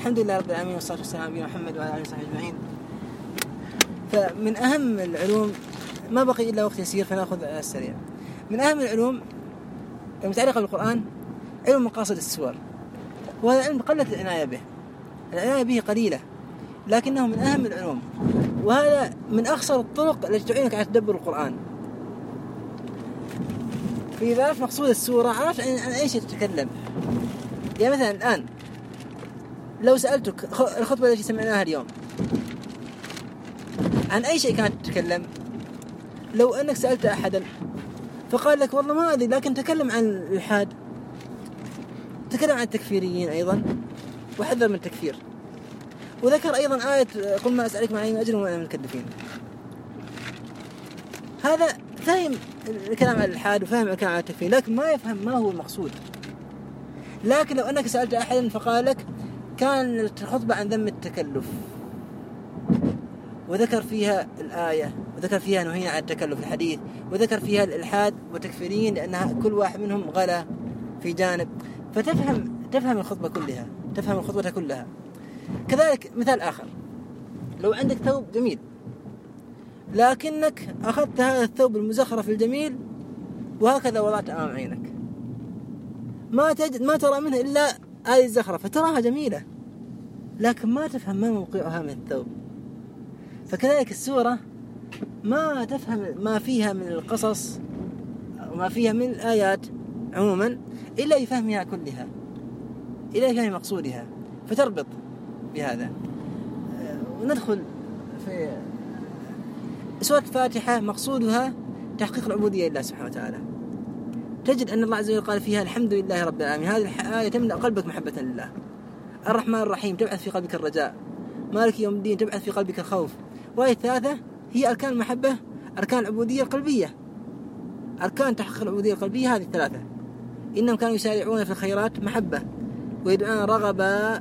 الحمد لله رب العالمين، والصلاة والسلام على نبينا محمد وعلى آله وصحبه أجمعين. فمن أهم العلوم، ما بقي إلا وقت يسير فنأخذ السريع. من أهم العلوم المتعلقة بالقرآن علم مقاصد السور، وهذا علم قلت العناية به، العناية به قليلة، لكنه من أهم العلوم، وهذا من أخصر الطرق التي تعينك على تدبر القرآن. فإذا عرفت مقصود السورة عرفت عن أي شيء تتكلم. يعني مثلا الآن لو سألتك الخطبة التي سمعناها اليوم عن أي شيء كانت تتكلم، لو أنك سألت أحدا فقال لك والله ما أدري، لكن تكلم عن الإلحاد، تكلم عن التكفيريين أيضا وحذر من التكفير، وذكر أيضا آية قل ما أسألكم عليه من أجر وما أنا من المكلفين. هذا فهم الكلام عن الإلحاد وفهم الكلام عن التكفير، لكن ما يفهم ما هو المقصود. لكن لو أنك سألت أحدا فقال لك كان الخطبة عن ذم التكلف، وذكر فيها الآية، وذكر فيها نهينا عن التكلف الحديث، وذكر فيها الإلحاد والتكفيريين لأنها كل واحد منهم غلا في جانب، فتفهم الخطبة كلها، تفهم الخطبة كلها. كذلك مثال آخر، لو عندك ثوب جميل لكنك أخذت هذا الثوب المزخرف الجميل وهكذا وضعت أمام عينك، ما ترى منه إلا هذه الزخرفة، فتراها جميلة لكن ما تفهم ما موقعها من الثوب. فكذلك السورة ما تفهم ما فيها من القصص وما فيها من الآيات عموما إلا يفهمها كلها، إلا يفهم مقصودها، فتربط بهذا. وندخل في سورة الفاتحة، مقصودها تحقيق العبودية لله سبحانه وتعالى. تجد أن الله عز وجل قال فيها الحمد لله رب العالمين، هذه الآية تملأ قلبك محبة لله. الرحمن الرحيم تبعث في قلبك الرجاء. مالك يوم الدين تبعث في قلبك الخوف. وهي الثلاثة هي أركان المحبة، أركان العبودية القلبية، أركان تحقيق العبودية القلبية هذه الثلاثة. إنهم كانوا يسارعون في الخيرات محبة، ويدعون رغبا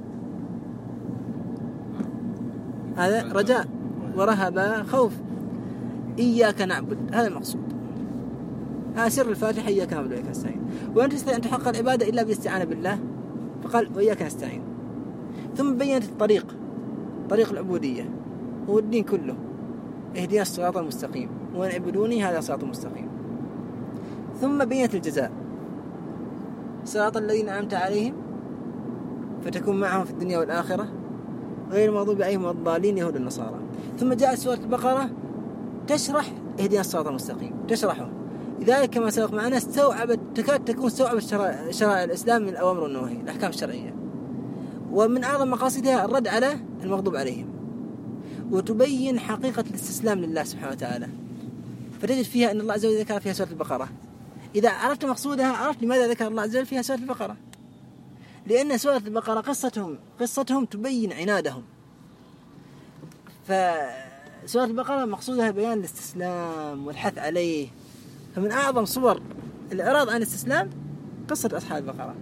هذا رجاء، ورهبا خوف. إياك نعبد هذا المقصود، هذا سر الفاتحة، إياك نعبد وإياك نستعين. وأنت تستطيع أن تحقق العبادة إلا بالاستعانة بالله، فقال وإياك نستعين. ثم بيّنت الطريق، طريق العبودية هو الدين كله، اهدنا الصراط المستقيم وأن اعبدوني هذا صراط مستقيم. ثم بيّنت الجزاء، صراط الذين أنعمت عليهم فتكون معهم في الدنيا والآخرة غير المغضوب عليهم ولا الضالين يهود النصارى. ثم جاءت سورة البقرة تشرح اهدنا الصراط المستقيم، تشرحه. لذلك كما سبق معنا تكاد تكون استوعبت شرائع الإسلام من الأوامر والنواهي، الأحكام الشرعية، ومن أعظم مقاصدها الرد على المغضوب عليهم، وتبين حقيقة الاستسلام لله سبحانه وتعالى. فتجد فيها أن الله عز وجل ذكر فيها سورة البقرة. إذا عرفت مقصودها عرفت لماذا ذكر الله عز وجل فيها سورة البقرة، لأن سورة البقرة قصتهم تبين عنادهم. فسورة البقرة مقصودها بيان الاستسلام والحث عليه. فمن أعظم صور الإعراض عن الاستسلام قصة أصحاب البقرة،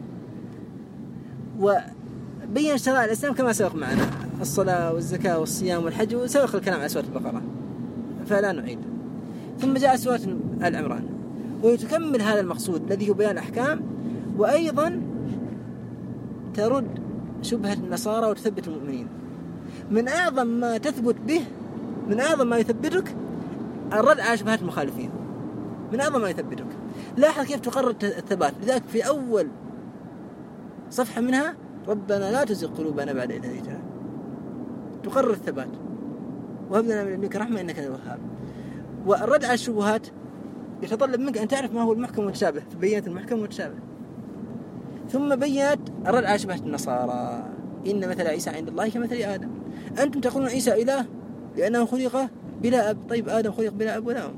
وبين شرائع الإسلام كما سبق معنا، الصلاة والزكاة والصيام والحج، وسبق الكلام عن سورة البقرة فلا نعيد. ثم جاء سورة آل عمران وتكمل هذا المقصود الذي هو بيان الأحكام، وأيضا ترد شبهة النصارى وتثبت المؤمنين. من أعظم ما تثبت به، من أعظم ما يثبتك الرد على شبهات المخالفين، من أعظم ما يثبتك. لاحظ كيف تقرر الثبات. لذلك في أول صفحة منها ربنا لا تزغ قلوبنا بعد إذ هديتنا، تقرر الثبات، وهب لنا من لدنك رحمة إنك أنت الوهاب. والرد على الشبهات يتطلب منك أن تعرف ما هو المحكم والمتشابه، فبينت المحكم والمتشابه. ثم بينت الرد على شبهة النصارى، إن مثل عيسى عند الله كمثل آدم، أنتم تقولون عيسى إله لأنه خلق بلا أب، طيب آدم خلق بلا أب ولا أم.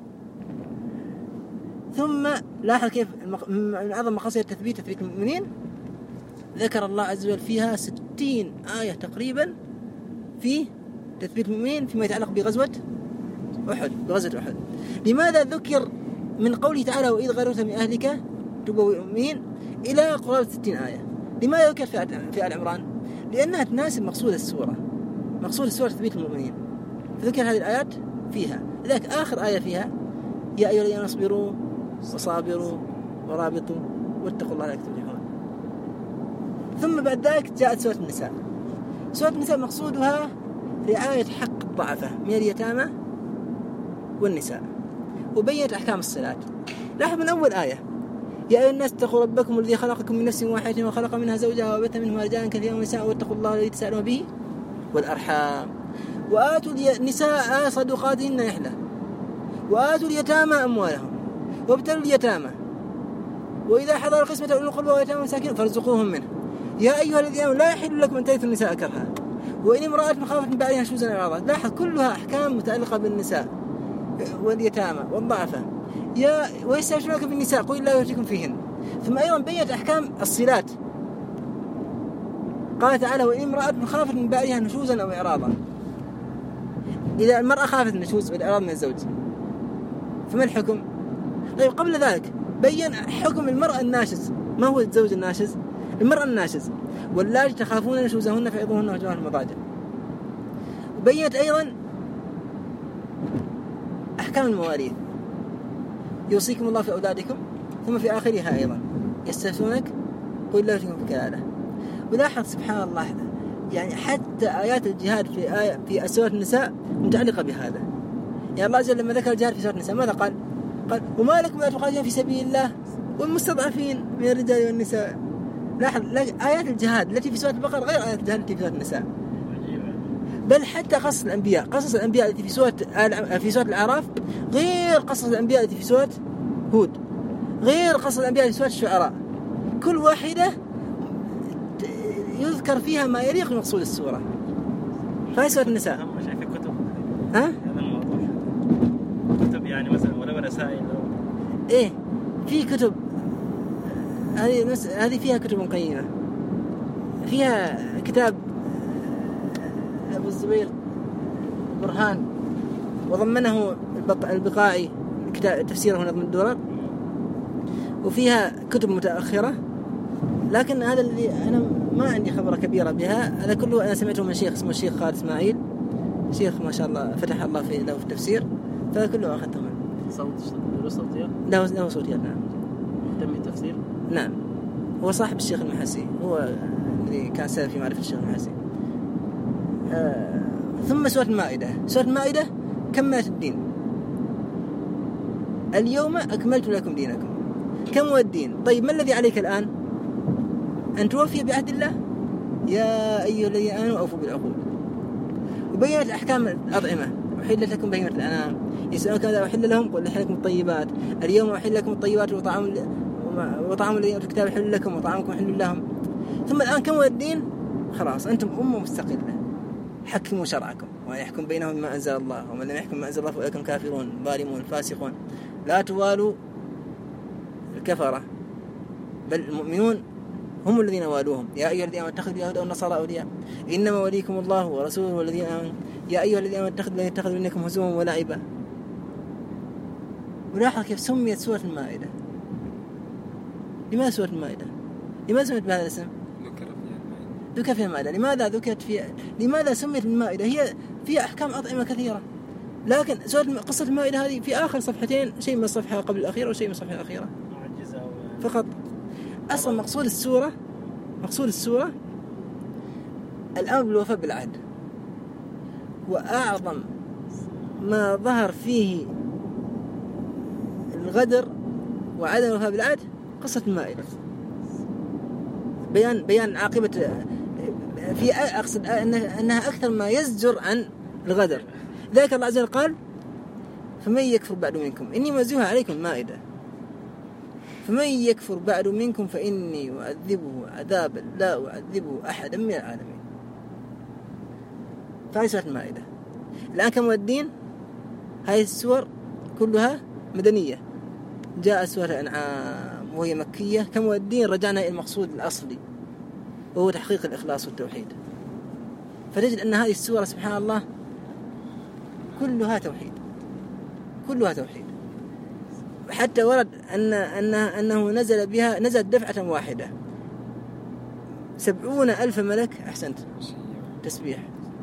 ثم لاحظ كيف من أعظم مقاصد تثبيت المؤمنين ذكر الله عز وجل فيها 60 آية تقريبا في تثبيت المؤمنين فيما يتعلق بغزوة أحد. لماذا ذكر من قوله تعالى وإذ غدوت من أهلك تبوئ المؤمنين إلى قرابة 60 آية؟ لماذا ذكر في آل عمران؟ لأنها تناسب مقصود السورة، مقصود السورة تثبيت المؤمنين، فذكر هذه الآيات فيها. لذلك آخر آية فيها يا أيها الذين اصبروا وصابروا ورابطوا واتقوا الله لعلكم تفلحون. ثم بعد ذلك جاءت سورة النساء. سورة النساء مقصودها رعاية حق الضعفاء من اليتامى والنساء، وبينت أحكام الصلاة. لاحظ من أول آية: يا أيها الناس اتقوا ربكم الذي خلقكم من نفس واحدة وخلق منها زوجها وبث منهما رجالا كثيرا ونساء واتقوا الله الذي تساءلون به والأرحام وآتوا النساء صدقاتهن نحلة وآتوا اليتامى أموالهم وابتلوا اليتامى وإذا حضر القسمة أولو القربى واليتامى والمساكين فارزقوهم منه يا أيها الذين آمنوا لا يحل لكم أن ترثوا النساء كرها وإن امرأة خافت من بعدها نشوزا أو إعراضا. لاحظ كلها أحكام متعلقة بالنساء واليتامى والضعفاء. ويستفتونك بالنساء قل الله يفتيكم فيهن. ثم أيضا بيّنت أحكام الصلات. قال تعالى: وإن امرأة خافت من بعدها نشوزا أو إعراضا. إذا المرأة خافت النشوز والإعراض من الزوج فما الحكم؟ طيب قبل ذلك بيّن حكم المرأة الناشز. ما هو الزوج الناشز؟ المرأة الناشز: واللاتي تخافون نشوزهن فعظوهن واهجروهن في المضاجع. وبيّنت أيضا أحكام المواريث: يوصيكم الله في أولادكم. ثم في آخرها أيضا: يستفتونك قل الله يفتيكم في كلالة. ولاحظ سبحان الله يعني حتى آيات الجهاد في سورة النساء متعلقة بهذا. يعني الله جل لما ذكر الجهاد في سورة النساء ماذا قال؟ وما لكم لا تقاتلون في سبيل الله والمستضعفين من الرجال والنساء. لاحظ آيات الجهاد التي في سورة البقرة غير آيات الجهاد التي في سورة النساء. بل حتى قصص الأنبياء التي في سورة الأعراف غير قصص الأنبياء التي في سورة هود، غير قصص الأنبياء التي في سورة الشعراء. كل واحدة يذكر فيها ما يليق بمقصود السورة. فهي سورة النساء. أهم شيء في كتب. ها؟ هذا الموضوع. كتب يعني مثلا ولو رسائل. إيه في كتب. هذه فيها كتب قيمة. فيها كتاب أبو الزبير برهان وضمنه البقائي كتاب تفسيره نظم الدرر. وفيها كتب متأخرة، لكن هذا اللي أنا ما عندي خبرة كبيرة بها. هذا كله أنا سمعته من شيخ اسمه الشيخ خالد إسماعيل، شيخ ما شاء الله فتح الله في له في التفسير، فكله أخذته منه. صوتية؟ له صوتيات. نعم. مهتم بالتفسير؟ نعم. هو صاحب الشيخ المحسي، هو اللي كان سبب في معرفة الشيخ المحسي. ثم سورة المائدة كملت الدين. اليوم أكملت لكم دينكم. كم هو الدين؟ طيب ما الذي عليك الآن؟ أن توفي بعهد الله. يا أيها الذين آمنوا أوفوا بالعقود. وبينت أحكام الأطعمة: أحلت لكم بهيمة الأنعام. يسألونك ماذا أحل لهم؟ قل أحل لكم الطيبات. اليوم أحل لكم الطيبات وطعام الذين أوتوا الكتاب حل لكم وطعامكم حل لهم. ثم الآن كم هو الدين؟ خلاص أنتم أمة مستقلة، حكموا شرعكم ويحكم بينهم بما أنزل الله، ومن لم يحكم بما أنزل الله فأولئك هم كافرون ظالمون فاسقون. لا توالوا الكفرة بل المؤمنون هم الذين والوهم. يا أيها الذين آمنوا اتخذوا اليهود والنصارى أولياء إنما وليكم الله ورسوله والذين آمنوا. يا أيها الذين آمنوا اتخذوا منكم هزوا ولعبا. ولاحظ كيف سميت سورة المائدة. لماذا سورة المائدة؟ لماذا سميت بهذا الاسم؟ ذكر فيها المائدة. لماذا ذكرت فيها؟ لماذا سميت المائدة؟ هي فيها أحكام أطعمة كثيرة، لكن قصة المائدة هذه في آخر صفحتين، شيء من الصفحة قبل الأخيرة وشيء من الصفحة الأخيرة فقط. أصلا مقصود السورة الأمر بالوفاء بالعهد. وأعظم ما ظهر فيه الغدر وعدم الوفاء بالعهد قصة المائدة. بيان عاقبة في أقصد أنها أكثر ما يزجر عن الغدر. ذلك الله عز وجل قال: فمن يكفر بعد منكم إني منزلها عليكم مائدة، فمن يكفر بعد منكم فإني أعذبه عذابا لا أعذبه أحدا من العالمين. فهذه سورة المائدة. الآن كم هو الدين؟ هذه السور كلها مدنية. جاء سورة الأنعام وهي مكية. كم هو الدين؟ رجعنا إلى المقصود الأصلي وهو تحقيق الإخلاص والتوحيد. فتجد أن هذه السورة سبحان الله كلها توحيد، كلها توحيد. حتى ورد أنه نزل دفعة واحدة 70,000 ملك. أحسنت، تسبيح.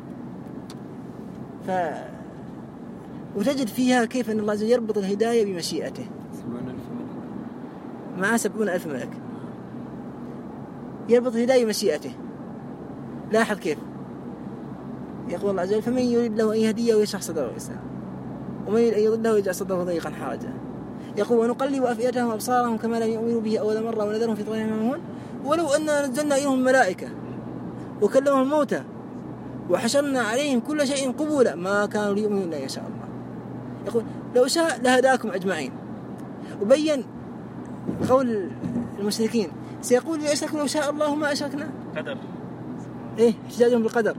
وتجد فيها كيف أن الله عز وجل يربط الهداية بمشيئته. مع 70,000 ملك يربط هداية مشيئته. لاحظ كيف يقول الله عز وجل: فمن يريد له أن يهديه ويشرح صدره للإسلام ومن يريد أن يضله يجعل صدره ضيقا حرجا. يقول: ونقلب أفئدتهم وأبصارهم كما لم يؤمنوا به أول مرة ونذرهم في طغيانهم يعمهون ولو أننا نزلنا إليهم الملائكة وكلمهم الموتى وحشرنا عليهم كل شيء قبولا ما كانوا ليؤمنوا إلا إن شاء الله. يقول: لو شاء لهداكم أجمعين. وبين قول المشركين: سيقول لي أشركوا لو شاء الله ما أشركنا. قدر. احتجاجهم بالقدر.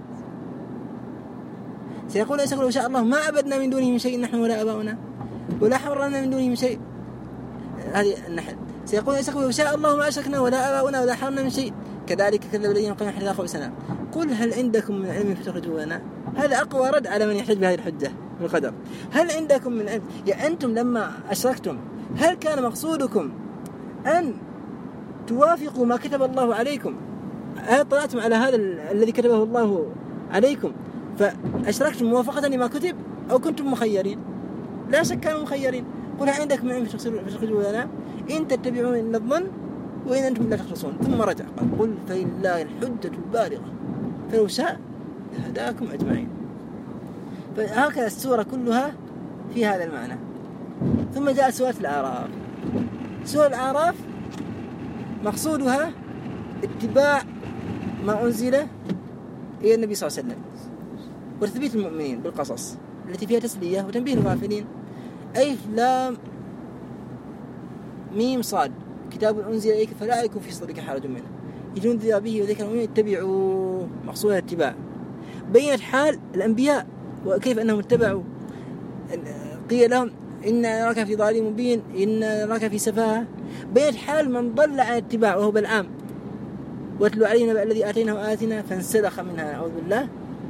سيقول أشركوا لو شاء الله ما عبدنا من دونه من شيء نحن ولا آباؤنا ولا حرمنا من دونه من شيء. هذه النحل. سيقول أشركوا لو شاء الله ما أشركنا ولا آباؤنا ولا حرمنا من شيء كذلك كذب الذين قالوا حتى ذاقوا بسنا. قل هل عندكم من علم فتخرجوه لنا؟ هذا أقوى رد على من يحتج بهذه الحجة بالقدر. هل عندكم من علم؟ يا أنتم لما أشركتم هل كان مقصودكم أن توافقوا ما كتب الله عليكم؟ هل طلعتم على هذا الذي كتبه الله عليكم فأشركتم موافقة لما كتب أو كنتم مخيرين؟ لا شك كانوا مخيرين. قل هل عندكم من علم فتخرجوه لنا إن تتبعون إلا الظن وإن أنتم لا تخلصون. ثم رجع قل فلله الحجة البالغة فلو شاء لهداكم أجمعين. فهكذا السورة كلها في هذا المعنى. ثم جاء سورة الأعراف. سورة الأعراف مقصودها اتباع ما أنزل إلى النبي صلى الله عليه وسلم وتثبيت المؤمنين بالقصص التي فيها تسلية وتنبيه الغافلين. ألف لام ميم صاد كتاب أنزل إليك فلا يكن في صدرك حرج منه لتنذر به وذكر المؤمنين اتبعوا. مقصودها الاتباع. بينت حال الأنبياء وكيف أنهم اتبعوا. قيل لهم إن نراك في ضلال مبين إن نراك في سفاهة. بينت حال من ضل عن الاتباع وهو بلعام: واتلو علينا بقى الذي آتيناه آياتنا فانسلخ منها نعوذ بالله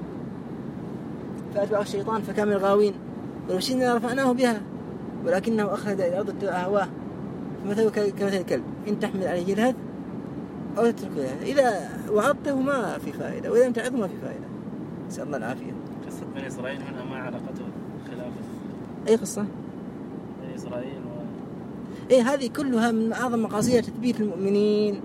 فأتبعه الشيطان فكان من الغاوين ولو شئنا رفعناه بها ولكنه أخلد إلى الأرض اتبع هواه فمثله كمثل الكلب إن تحمل عليه يلهث أو تتركه يلهث إذا وعظته ما في فائدة وإذا لم تعظه ما في فائدة. نسأل الله العافية. قصة بني إسرائيل منها ما علاقته خلافة. أي قصة؟ بني إسرائيل هذه كلها من أعظم مقاصدها تثبيت المؤمنين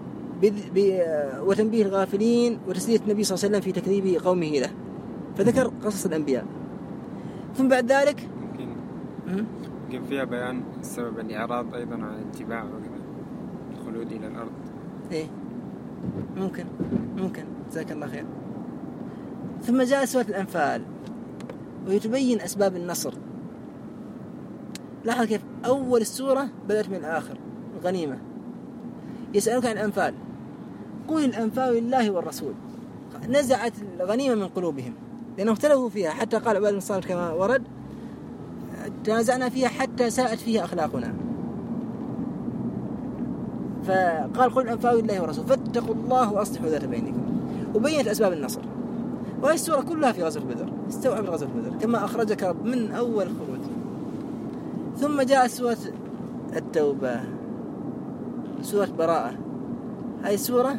وتنبيه الغافلين وتسلية النبي صلى الله عليه وسلم في تكذيب قومه له. فذكر قصص الأنبياء. ثم بعد ذلك يمكن فيها بيان سبب الإعراض أيضا عن الاتباع والخلود إلى الأرض. ممكن جزاك الله خير. ثم جاء سورة الأنفال ويتبين أسباب النصر. لاحظ كيف أول السورة بدأت من الآخر. الغنيمة. يسألك عن الأنفال قل الأنفال لله والرسول. نزعت الغنيمة من قلوبهم لأنهم اختلفوا فيها حتى قال عباد الصالح كما ورد: تنازعنا فيها حتى ساءت فيها أخلاقنا. فقال: قل الأنفال لله والرسول فاتقوا الله وأصلحوا ذات بينكم. وبينت أسباب النصر. وهي السورة كلها في غزوة بدر. استوعب غزوة بدر كما أخرجك رب من أول خروج. ثم جاء سورة التوبة سورة براءة. هذه السورة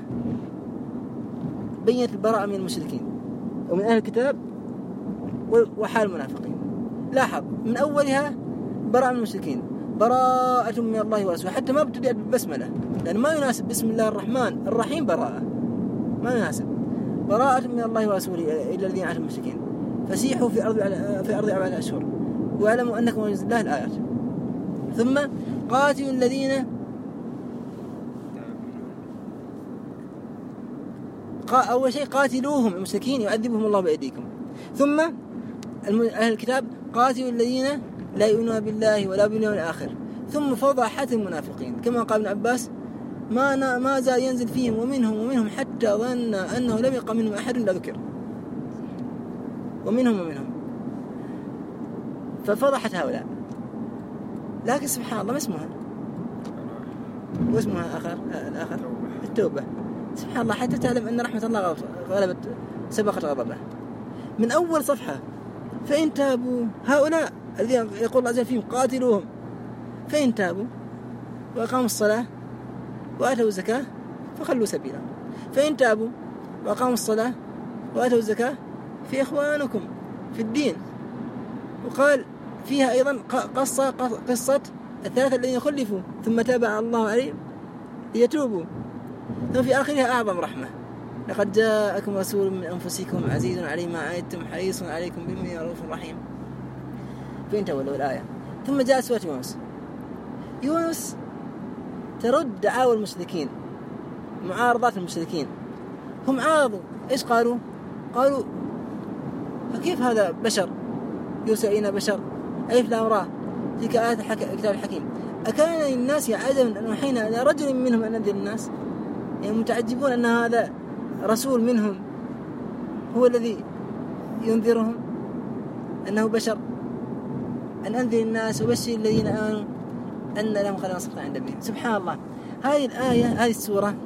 بينت البراءة من المشركين ومن أهل الكتاب وحال المنافقين. لاحظ من أولها براءة من المشركين براءة من الله ورسوله حتى ما ابتدأت بالبسملة لأن ما يناسب بسم الله الرحمن الرحيم براءة ما يناسب. براءة من الله ورسوله إلى الذين عاهدوا المشركين فسيحوا في أرض 4 أشهر واعلموا أنكم من الله الآيات. ثم قاتلوا الذين أول شيء قاتلوهم المشركين يعذبهم الله بأيديكم. ثم أهل الكتاب قاتلوا الذين لا يؤمنون بالله ولا باليوم الآخر. ثم فضحت المنافقين كما قال ابن عباس: ما زال ينزل فيهم ومنهم حتى ظن أنه لم يقع منهم أحد إلا ذكر ومنهم ففضحت هؤلاء. لكن سبحان الله ما اسمها واسمها الآخر التوبة. سبحان الله حتى تعلم أن رحمة الله غلبت سبقت غضبه من أول صفحة. فإن تابوا هؤلاء الذين يقول الله عز وجل فيهم قاتلوهم فإن تابوا وأقاموا الصلاة وآتوا الزكاة فخلوا سبيلا. فإن تابوا وأقاموا الصلاة وآتوا الزكاة في إخوانكم في الدين. وقال فيها أيضا قصة 3 الذين خلفوا ثم تاب الله عليهم ليتوبوا ثم في آخرها أعظم رحمة: لقد جاءكم رسول من أنفسكم عزيز عليه ما عنتم حريص عليكم بالمؤمنين رؤوف رحيم. فين تولوا الآية؟ ثم جاء سورة يونس ترد دعاوى المشركين، معارضات المشركين. هم عارضوا، إيش قالوا؟ فكيف هذا بشر يرسل إلينا بشر؟ ألف لام را تلك آيات الكتاب الحكيم. أكان للناس عجبا أن أوحينا إلى رجل منهم أن أنذر الناس؟ يعني متعجبون أن هذا رسول منهم هو الذي ينذرهم أنه بشر، أن أنذر الناس وبشر الذين آمنوا أن لهم قدم صدق عند ربهم. سبحان الله. هذه الآية، هذه السورة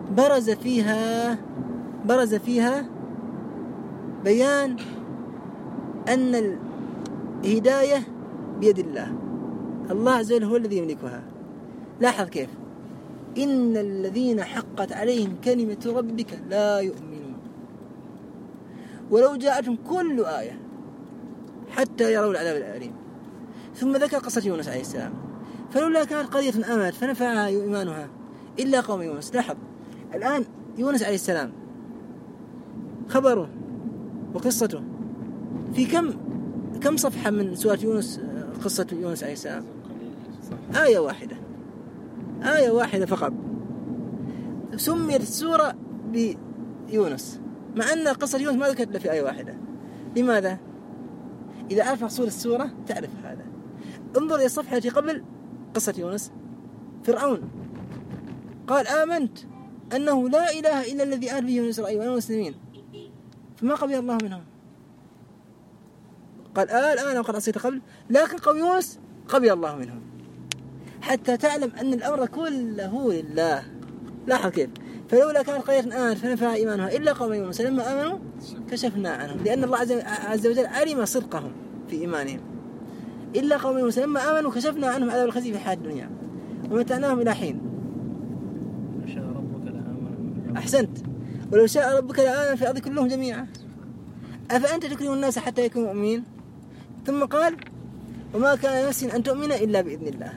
برز فيها بيان أن الهداية بيد الله. الله عز وجل هو الذي يملكها. لاحظ كيف: إن الذين حقت عليهم كلمة ربك لا يؤمنون ولو جاءتهم كل آية حتى يروا العذاب الأليم. ثم ذكر قصة يونس عليه السلام: فلولا كانت قرية آمنت فنفعها إيمانها إلا قوم يونس. لاحظ الآن يونس عليه السلام خبره وقصته في كم صفحة من سورة يونس؟ قصة يونس عليه السلام آية واحدة فقط. سميت السورة بيونس مع أن قصة يونس ما ذكرت إلا في آية واحدة. لماذا؟ إذا عرف مقصود السورة تعرف هذا. انظر إلى الصفحة التي قبل قصة يونس. فرعون قال: آمنت أنه لا إله إلا الذي آمن به بنو إسرائيل وأنا مسلمين، فما قبل الله منهم. قال: الآن وقد عصيت قبل، لكن قوم يونس قبل الله منهم. حتى تعلم أن الأمر كله لله. لاحظ كيف: فلولا كانت قرية آمنت فنفعها إيمانها إلا قوم يونس لما آمنوا كشفنا عنهم، لأن الله عز وجل علم صدقهم في إيمانهم. إلا قوم يونس لما آمنوا كشفنا عنهم عذاب الخزي في الحياة الدنيا ومتعناهم إلى حين. شاء ربك لآمن. أحسنت. ولو شاء ربك لآمن في الأرض كلهم جميعا أفأنت تكره الناس حتى يكونوا مؤمنين. ثم قال: وما كان نفس أن تؤمن إلا بإذن الله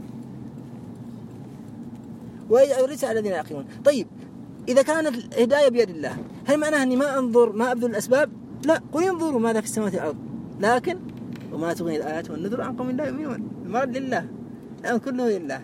ويجعل الرزق على الذين يعقلون. طيب، إذا كانت الهداية بيد الله، هل معناها أني ما أنظر، ما أبذل الأسباب؟ لا، قل انظروا ماذا في السماوات والأرض، لكن وما تغني الآيات والنذر عن قوم لا يؤمنون. المرد لله، الأمر كله لله.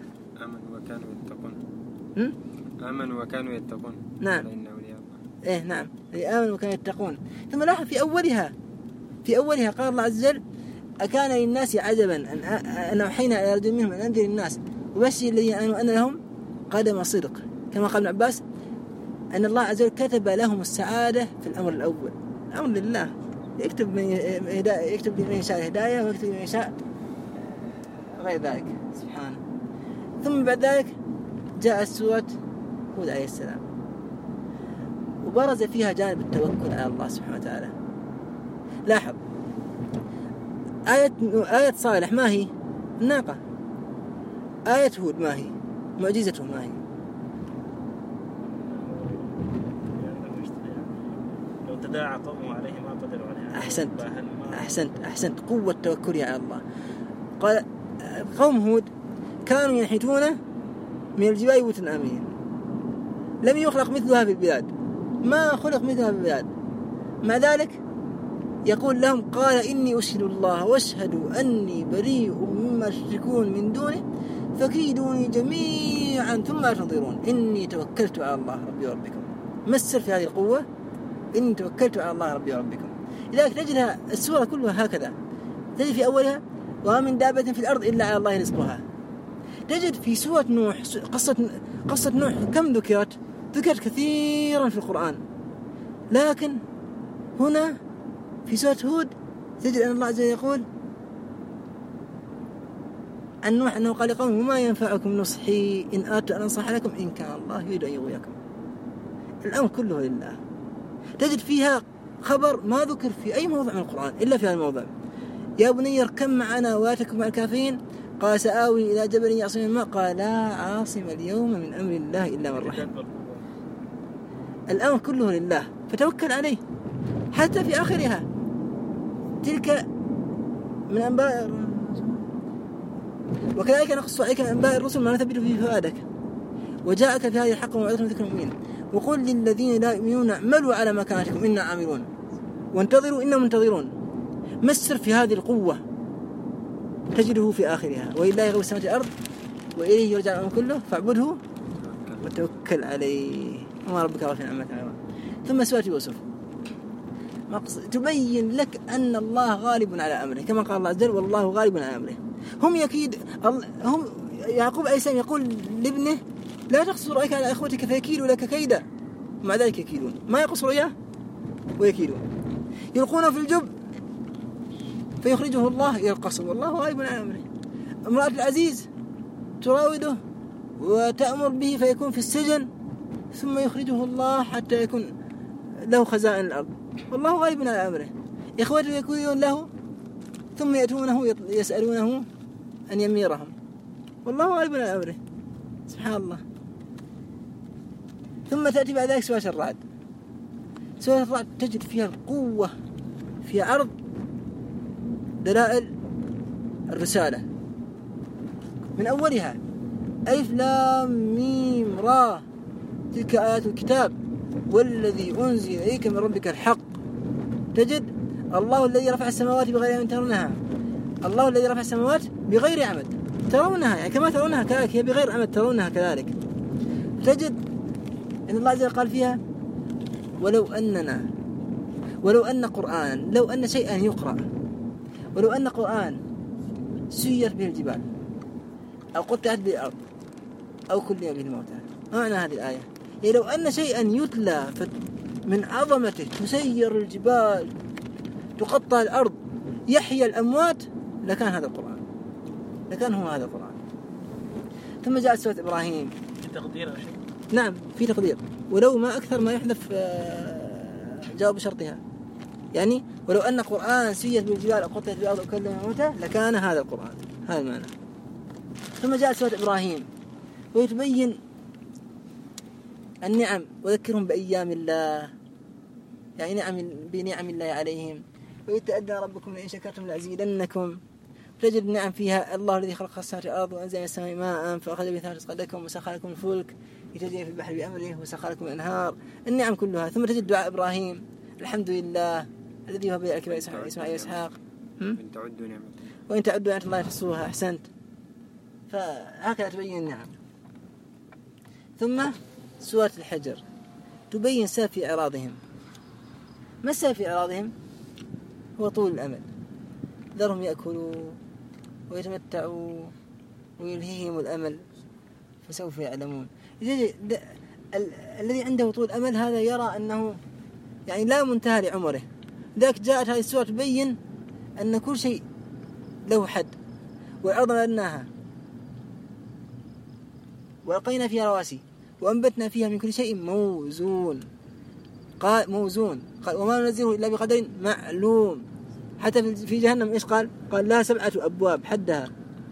آمنوا وكانوا يتقون. نعم. نعم، آمنوا وكانوا يتقون. ثم لاحظ في أولها قال الله عز وجل: أكان للناس عجبا أن أوحينا إلى رجل منهم أن أنذر الناس وبشر الذين آمنوا أن لهم قدم صدق. كما قال ابن عباس أن الله عز وجل كتب لهم السعادة في الأمر الأول. الأمر لله، يكتب لمن يشاء الهداية ويكتب لمن يشاء غير ذلك سبحانه. ثم بعد ذلك جاءت سورة هود عليه السلام وبرز فيها جانب التوكل على الله سبحانه وتعالى. لاحظ آية صالح ما هي؟ الناقة. آية هود ما هي؟ معجزته ما هي؟ لو تداعى قومه عليه ما قدروا عليه. أحسنت. قوة توكلها على الله. قال قوم هود كانوا ينحتون من الجبال بيوتا آمنين لم يخلق مثلها في البلاد، ما خلق مثلها في البلاد. مع ذلك يقول لهم: قال إني أشهد الله واشهدوا أني بريء مما تشركون من دونه فكيدوني جميعا ثم لا تنظرون إني توكلت على الله ربي وربكم. مسر في هذه القوة: إني توكلت على الله ربي وربكم. لذلك تجدها السورة كلها هكذا. تجد في أولها: وما من دابة في الأرض إلا على الله رزقها. تجد في سورة نوح قصة نوح كم ذكرت كثيرا في القرآن، لكن هنا في سورة هود تجد أن الله عز وجل يقول عن نوح أنه قال لقومه: وما ينفعكم نصحي إن أردت أن أنصح لكم إن كان الله يريد أن يغويكم. الأمر كله لله. تجد فيها خبر ما ذكر في أي موضع من القرآن إلا في هذا الموضع: يا بني اركب معنا ولا تكن مع الكافرين. قال: سآوي إلى جبل يعصمني من الماء. قال: لا عاصم اليوم من أمر الله إلا من رحم. الأمر كله لله، فتوكل عليه. حتى في آخرها: تلك من أنباء وكذلك نقص عليك من أنباء الرسل ما نثبت به فؤادك وجاءك في هذه الحق وموعظة وذكر مبين. وقل للذين لا يؤمنون اعملوا على مكانتكم إنا عاملون وانتظروا إنا منتظرون. ما السر في هذه القوة؟ تجده في آخرها ولله غيب السماوات والأرض وإليه يرجع الأمر كله فاعبده وتوكل عليه وما ربك غافل عما تعملون. ثم سورة يوسف تبين لك أن الله غالب على أمره كما قال الله عز وجل والله غالب على أمره. هم يعقوب عليه السلام يقول لابنه لا تقصر رأيك على أخوتك فيكيدوا لك كيدا مع ذلك يكيدون ما يقصر إياه ويكيدون يلقون في الجب فيخرجه الله إلى القصر والله غالب على أمره. امرأة العزيز تراوده وتأمر به فيكون في السجن ثم يخرجه الله حتى يكون له خزائن الأرض والله غالب على أمره. إخوته يكونون له ثم يأتونه يسألونه أن يميرهم والله غالب على أمره. سبحان الله. ثم تأتي بعد ذلك سورة الرعد. سورة الرعد تجد فيها القوة في عرض دلائل الرسالة من أولها ألف لام ميم را تلك آيات الكتاب والذي أنزل إليك من ربك الحق. تجد الله الذي رفع السماوات بغير عمد ترونها. الله الذي رفع السماوات بغير عمد ترونها يعني كما ترونها كذلك هي بغير عمد ترونها كذلك. تجد إن الله عز وجل قال فيها ولو أن قرآن لو أن شيئا يقرأ ولو أن قرآن سيرت به الجبال أو قطعت به الأرض أو كلم به الموتى. معنى هذه الآية يعني لو أن شيئا يتلى من عظمته تسير الجبال تقطع الأرض يحيى الأموات لكان هذا القرآن لكان هو هذا القرآن. ثم جاءت سورة إبراهيم في تقدير أو شيء. نعم في تقدير ولو ما أكثر ما يحذف جواب شرطها يعني ولو أن قرآن سيرت بالجبال أو قطعت بالأرض أو كلم الموتى لكان هذا القرآن هذا المعنى. ثم جاءت سورة إبراهيم ويتبين النعم وذكرهم بأيام الله يعني بنعم الله عليهم ويتأدى ربكم لئن شكرتم لأزيدنكم. تجد النعم فيها الله الذي خلق السماوات والأرض وأنزل من السماء ماء فأخرج به ثمرات رزقا لكم وسخر لكم الفلك لتجري في البحر بأمره وسخر لكم الأنهار النعم كلها. ثم تجد دعاء إبراهيم الحمد لله الذي هو بيد إسماعيل وإسحاق وإن تعدوا نعمة الله تحصوها. أحسنت. فهكذا تبين النعم. ثم سورة الحجر تبين سبب في إعراضهم. ما السبب في إعراضهم؟ هو طول الأمل. ذرهم يأكلوا ويتمتعوا ويلهيهم الأمل فسوف يعلمون. الذي عنده طول أمل هذا يرى أنه يعني لا منتهى لعمره. ذاك جاءت هذه السورة تبين أن كل شيء له حد والأرض مددناها وألقينا فيها رواسي وأنبتنا فيها من كل شيء موزون. قال وما ننزله إلا بقدر معلوم. حتى في جهنم إيش قال لها 7 أبواب حدها.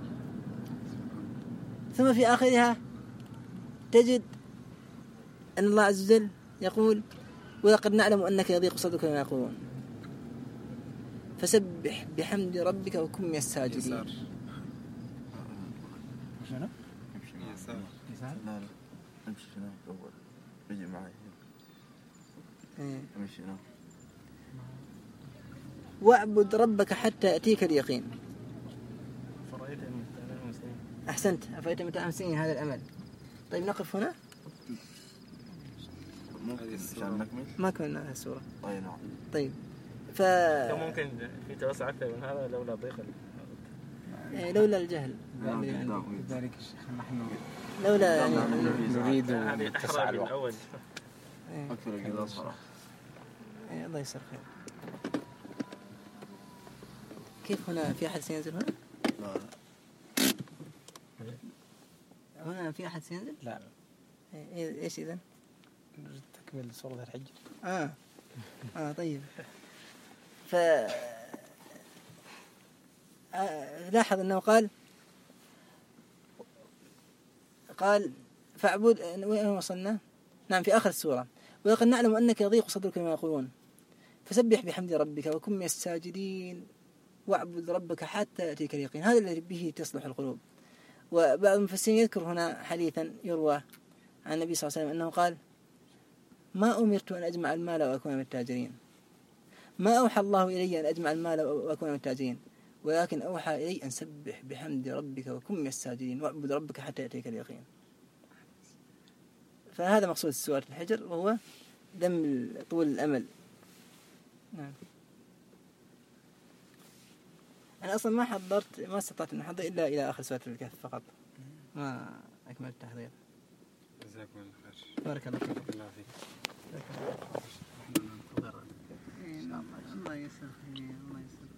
ثم في آخرها تجد أن الله عز وجل يقول ولقد نعلم أنك يضيق صدرك ما يقولون فسبح بحمد ربك وكن من الساجدين. شنو؟ لا امشي هناك أول بيجي معي امشي هناك. واعبد ربك حتى يأتيك اليقين. فرأيت متاع المسلمين. أحسنت. أفرأيت متاع المسلمين هذا الأمل. طيب نقف هنا. ما كنا هذه السورة. طيب كان ممكن في توسع أكثر من هذا لولا ضيق لولا الجهل ذلك نحن لولا يعني نريد هذه أحرى من الأول أكثر كذا صراحة. الله يسر خير. كيف هنا في أحد سينزل هنا؟ هنا في أحد سينزل؟ لا. إيش إذن؟ تكمل سورة الحجر. طيب. لاحظ أنه قال فاعبد. وين وصلنا؟ نعم في آخر السورة ولقد نعلم أنك يضيق صدرك ما يقولون فسبح بحمد ربك وكن من الساجدين واعبد ربك حتى يأتيك اليقين. هذا الذي به تصلح القلوب. وبعض المفسرين يذكر هنا حديثا يروى عن النبي صلى الله عليه وسلم أنه قال: ما أمرت أن أجمع المال وأكون من التاجرين، ما أوحى الله إلي أن أجمع المال وأكون من التاجرين، ولكن أوحى إلي أن سبح بحمد ربك وكن من الساجدين واعبد ربك حتى يأتيك اليقين. فهذا مقصود سورة الحجر، وهو ذم طول الأمل. نعم. أنا أصلا ما استطعت أن أحضر إلا إلى آخر سورة الكهف فقط، ما أكملت التحضير. جزاكم الله خير. بارك الله فيك. الله فيك. الله يسر. الله يسر.